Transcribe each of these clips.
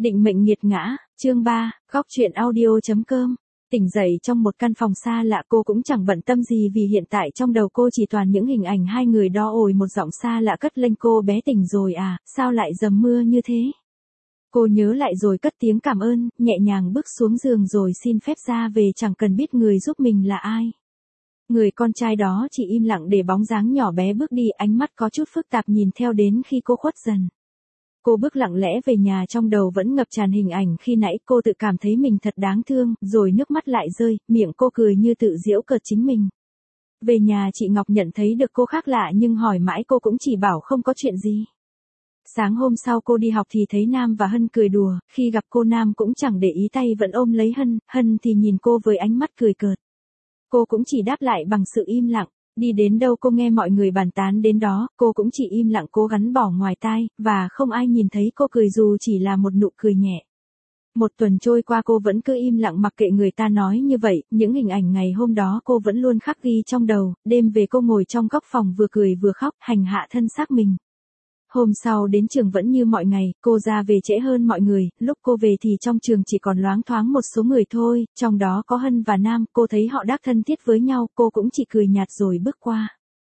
Định mệnh nghiệt ngã, chương 3, góc truyện audio.com. Tỉnh dậy trong một căn phòng xa lạ, cô cũng chẳng bận tâm gì vì hiện tại trong đầu cô chỉ toàn những hình ảnh hai người đó. Ôi, một giọng xa lạ cất lên: cô bé tỉnh rồi à, sao lại dầm mưa như thế? Cô nhớ lại rồi cất tiếng cảm ơn, nhẹ nhàng bước xuống giường rồi xin phép ra về, chẳng cần biết người giúp mình là ai. Người con trai đó chỉ im lặng để bóng dáng nhỏ bé bước đi, ánh mắt có chút phức tạp nhìn theo đến khi cô khuất dần. Cô bước lặng lẽ về nhà, trong đầu vẫn ngập tràn hình ảnh khi nãy. Cô tự cảm thấy mình thật đáng thương, rồi nước mắt lại rơi, miệng cô cười như tự giễu cợt chính mình. Về nhà chị Ngọc nhận thấy được cô khác lạ nhưng hỏi mãi cô cũng chỉ bảo không có chuyện gì. Sáng hôm sau cô đi học thì thấy Nam và Hân cười đùa, khi gặp cô Nam cũng chẳng để ý, tay vẫn ôm lấy Hân, Hân thì nhìn cô với ánh mắt cười cợt. Cô cũng chỉ đáp lại bằng sự im lặng. Đi đến đâu cô nghe mọi người bàn tán đến đó, cô cũng chỉ im lặng cố gắng bỏ ngoài tai, và không ai nhìn thấy cô cười dù chỉ là một nụ cười nhẹ. Một tuần trôi qua cô vẫn cứ im lặng mặc kệ người ta nói như vậy, những hình ảnh ngày hôm đó cô vẫn luôn khắc ghi trong đầu. Đêm về cô ngồi trong góc phòng vừa cười vừa khóc, hành hạ thân xác mình. Hôm sau đến trường vẫn như mọi ngày, cô ra về trễ hơn mọi người, lúc cô về thì trong trường chỉ còn loáng thoáng một số người thôi, trong đó có Hân và Nam. Cô thấy họ đắc thân thiết với nhau, cô cũng chỉ cười nhạt rồi bước qua.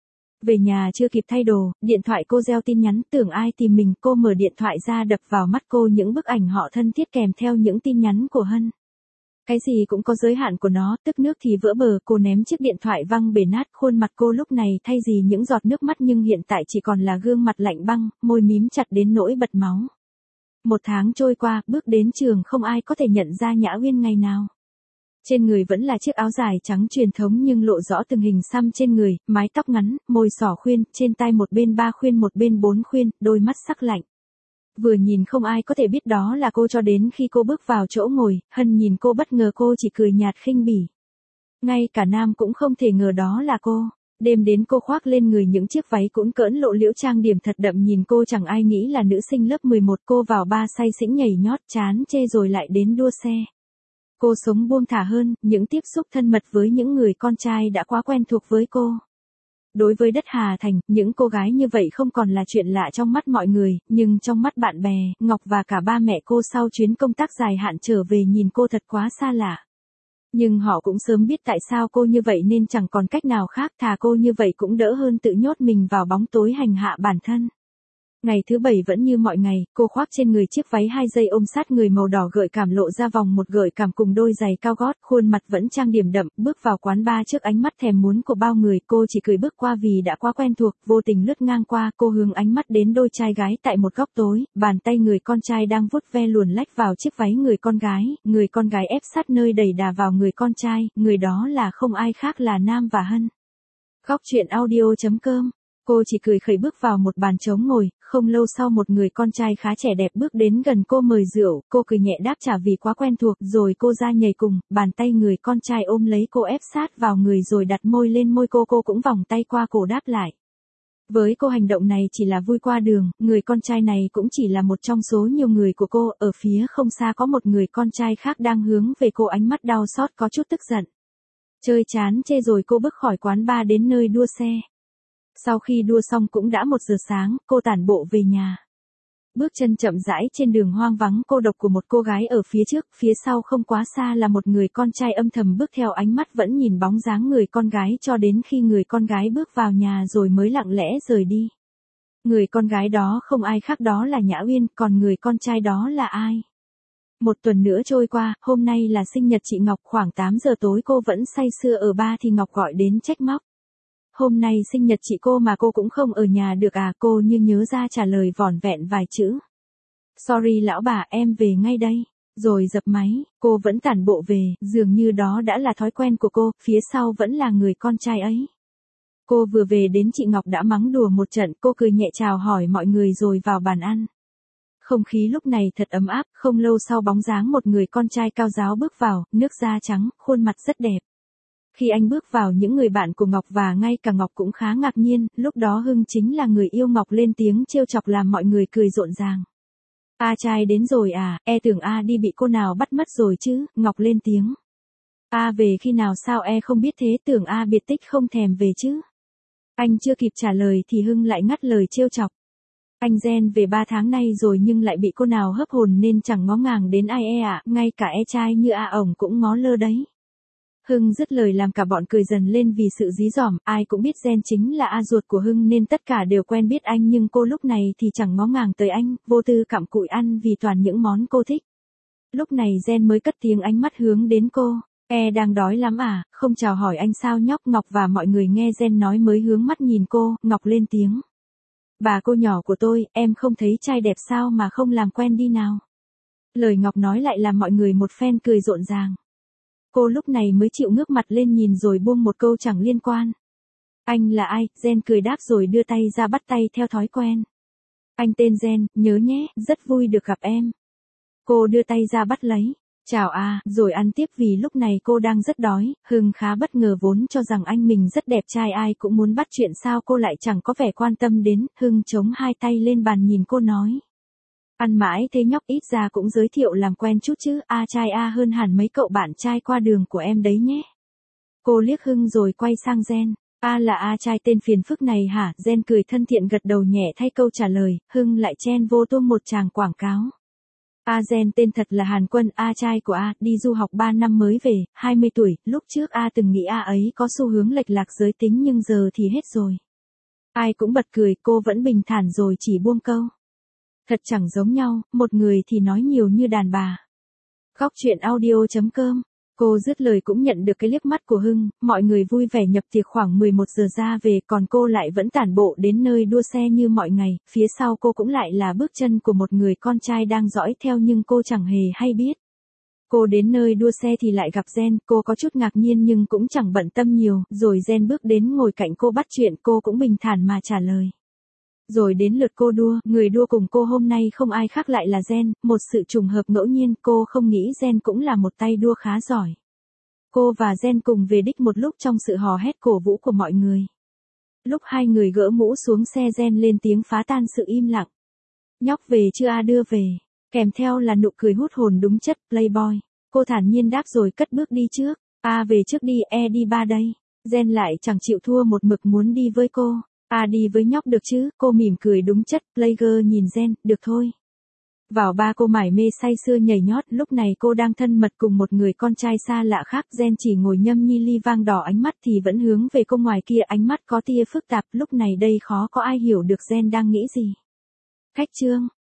Về nhà chưa kịp thay đồ, điện thoại cô reo tin nhắn, tưởng ai tìm mình. Cô mở điện thoại ra, đập vào mắt cô những bức ảnh họ thân thiết kèm theo những tin nhắn của Hân. Cái gì cũng có giới hạn của nó, tức nước thì vỡ bờ. Cô ném chiếc điện thoại văng bể nát, khuôn mặt cô lúc này thay gì những giọt nước mắt nhưng hiện tại chỉ còn là gương mặt lạnh băng, môi mím chặt đến nỗi bật máu. Một tháng trôi qua, bước đến trường không ai có thể nhận ra Nhã Uyên ngày nào. Trên người vẫn là chiếc áo dài trắng truyền thống nhưng lộ rõ từng hình xăm trên người, mái tóc ngắn, môi xỏ khuyên, trên tai một bên 3 khuyên một bên 4 khuyên, đôi mắt sắc lạnh. Vừa nhìn không ai có thể biết đó là cô cho đến khi cô bước vào chỗ ngồi. Hân nhìn cô bất ngờ, cô chỉ cười nhạt khinh bỉ. Ngay cả Nam cũng không thể ngờ đó là cô. Đêm đến cô khoác lên người những chiếc váy cũn cỡn lộ liễu, trang điểm thật đậm, nhìn cô chẳng ai nghĩ là nữ sinh lớp 11. Cô vào ba say xỉn nhảy nhót, chán chê rồi lại đến đua xe. Cô sống buông thả hơn, những tiếp xúc thân mật với những người con trai đã quá quen thuộc với cô. Đối với đất Hà Thành, những cô gái như vậy không còn là chuyện lạ trong mắt mọi người, nhưng trong mắt bạn bè, Ngọc và cả ba mẹ cô sau chuyến công tác dài hạn trở về nhìn cô thật quá xa lạ. Nhưng họ cũng sớm biết tại sao cô như vậy nên chẳng còn cách nào khác, thà cô như vậy cũng đỡ hơn tự nhốt mình vào bóng tối hành hạ bản thân. Ngày thứ Bảy vẫn như mọi ngày, cô khoác trên người chiếc váy 2 dây ôm sát người màu đỏ gợi cảm, lộ ra vòng một gợi cảm cùng đôi giày cao gót, khuôn mặt vẫn trang điểm đậm, bước vào quán bar trước ánh mắt thèm muốn của bao người. Cô chỉ cười bước qua vì đã quá quen thuộc, vô tình lướt ngang qua, cô hướng ánh mắt đến đôi trai gái tại một góc tối, bàn tay người con trai đang vuốt ve luồn lách vào chiếc váy người con gái ép sát nơi đầy đà vào người con trai, người đó là không ai khác là Nam và Hân. Góc truyện audio.com. Cô chỉ cười khẩy bước vào một bàn trống ngồi, không lâu sau một người con trai khá trẻ đẹp bước đến gần cô mời rượu, cô cười nhẹ đáp trả vì quá quen thuộc, rồi cô ra nhảy cùng, bàn tay người con trai ôm lấy cô ép sát vào người rồi đặt môi lên môi cô cũng vòng tay qua cổ đáp lại. Với cô hành động này chỉ là vui qua đường, người con trai này cũng chỉ là một trong số nhiều người của cô. Ở phía không xa có một người con trai khác đang hướng về cô, ánh mắt đau xót có chút tức giận. Chơi chán chê rồi cô bước khỏi quán bar đến nơi đua xe. Sau khi đua xong cũng đã 1 giờ sáng, cô tản bộ về nhà. Bước chân chậm rãi trên đường hoang vắng cô độc của một cô gái ở phía trước, phía sau không quá xa là một người con trai âm thầm bước theo, ánh mắt vẫn nhìn bóng dáng người con gái cho đến khi người con gái bước vào nhà rồi mới lặng lẽ rời đi. Người con gái đó không ai khác đó là Nhã Uyên, còn người con trai đó là ai? Một tuần nữa trôi qua, hôm nay là sinh nhật chị Ngọc, khoảng 8 giờ tối cô vẫn say sưa ở bar thì Ngọc gọi đến trách móc. Hôm nay sinh nhật chị cô mà cô cũng không ở nhà được à? Cô như nhớ ra trả lời vỏn vẹn vài chữ. Sorry lão bà, em về ngay đây. Rồi dập máy, cô vẫn tản bộ về, dường như đó đã là thói quen của cô, phía sau vẫn là người con trai ấy. Cô vừa về đến chị Ngọc đã mắng đùa một trận, cô cười nhẹ chào hỏi mọi người rồi vào bàn ăn. Không khí lúc này thật ấm áp, không lâu sau bóng dáng một người con trai cao ráo bước vào, nước da trắng, khuôn mặt rất đẹp. Khi anh bước vào những người bạn của Ngọc và ngay cả Ngọc cũng khá ngạc nhiên, lúc đó Hưng chính là người yêu Ngọc lên tiếng trêu chọc làm mọi người cười rộn ràng. A trai đến rồi à, tưởng A đi bị cô nào bắt mất rồi chứ, Ngọc lên tiếng. A về khi nào sao không biết thế, tưởng A biệt tích không thèm về chứ. Anh chưa kịp trả lời thì Hưng lại ngắt lời trêu chọc. Anh Gen về 3 tháng nay rồi nhưng lại bị cô nào hấp hồn nên chẳng ngó ngàng đến ai ạ, ngay cả trai như ổng cũng ngó lơ đấy. Hưng dứt lời làm cả bọn cười dần lên vì sự dí dỏm, ai cũng biết Gen chính là ruột của Hưng nên tất cả đều quen biết anh nhưng cô lúc này thì chẳng ngó ngàng tới anh, vô tư cặm cụi ăn vì toàn những món cô thích. Lúc này Gen mới cất tiếng ánh mắt hướng đến cô. Đang đói lắm à, không chào hỏi anh sao nhóc. Ngọc và mọi người nghe Gen nói mới hướng mắt nhìn cô, Ngọc lên tiếng. Bà cô nhỏ của tôi, em không thấy trai đẹp sao mà không làm quen đi nào. Lời Ngọc nói lại làm mọi người một phen cười rộn ràng. Cô lúc này mới chịu ngước mặt lên nhìn rồi buông một câu chẳng liên quan. Anh là ai? Gen cười đáp rồi đưa tay ra bắt tay theo thói quen. Anh tên Gen, nhớ nhé, rất vui được gặp em. Cô đưa tay ra bắt lấy. Chào rồi ăn tiếp vì lúc này cô đang rất đói. Hưng khá bất ngờ vốn cho rằng anh mình rất đẹp trai ai cũng muốn bắt chuyện sao cô lại chẳng có vẻ quan tâm đến. Hưng chống hai tay lên bàn nhìn cô nói. Ăn mãi thế nhóc ít ra cũng giới thiệu làm quen chút chứ. Trai hơn hẳn mấy cậu bạn trai qua đường của em đấy nhé. Cô liếc Hưng rồi quay sang Gen. Là trai tên phiền phức này hả? Gen cười thân thiện gật đầu nhẹ thay câu trả lời. Hưng lại chen vô tuông một tràng quảng cáo. Gen tên thật là Hàn Quân, trai của đi du học 3 năm mới về, 20 tuổi, lúc trước từng nghĩ ấy có xu hướng lệch lạc giới tính nhưng giờ thì hết rồi. Ai cũng bật cười, cô vẫn bình thản rồi chỉ buông câu. Thật chẳng giống nhau, một người thì nói nhiều như đàn bà. Góc chuyện audio.com. Cô dứt lời cũng nhận được cái liếc mắt của Hưng, mọi người vui vẻ nhập tiệc khoảng 11 giờ ra về còn cô lại vẫn tản bộ đến nơi đua xe như mọi ngày, phía sau cô cũng lại là bước chân của một người con trai đang dõi theo nhưng cô chẳng hề hay biết. Cô đến nơi đua xe thì lại gặp Gen, cô có chút ngạc nhiên nhưng cũng chẳng bận tâm nhiều, rồi Gen bước đến ngồi cạnh cô bắt chuyện cô cũng bình thản mà trả lời. Rồi đến lượt cô đua, người đua cùng cô hôm nay không ai khác lại là Gen, một sự trùng hợp ngẫu nhiên, cô không nghĩ Gen cũng là một tay đua khá giỏi. Cô và Gen cùng về đích một lúc trong sự hò hét cổ vũ của mọi người. Lúc hai người gỡ mũ xuống xe Gen lên tiếng phá tan sự im lặng. Nhóc về chưa đưa về, kèm theo là nụ cười hút hồn đúng chất playboy. Cô thản nhiên đáp rồi cất bước đi trước. Về trước đi, đi ba đây. Gen lại chẳng chịu thua một mực muốn đi với cô. Đi với nhóc được chứ, cô mỉm cười đúng chất, playgirl nhìn Gen, được thôi. Vào ba cô mải mê say sưa nhảy nhót, lúc này cô đang thân mật cùng một người con trai xa lạ khác, Gen chỉ ngồi nhâm nhi ly vang đỏ ánh mắt thì vẫn hướng về cô ngoài kia ánh mắt có tia phức tạp, lúc này đây khó có ai hiểu được Gen đang nghĩ gì. Khách trương.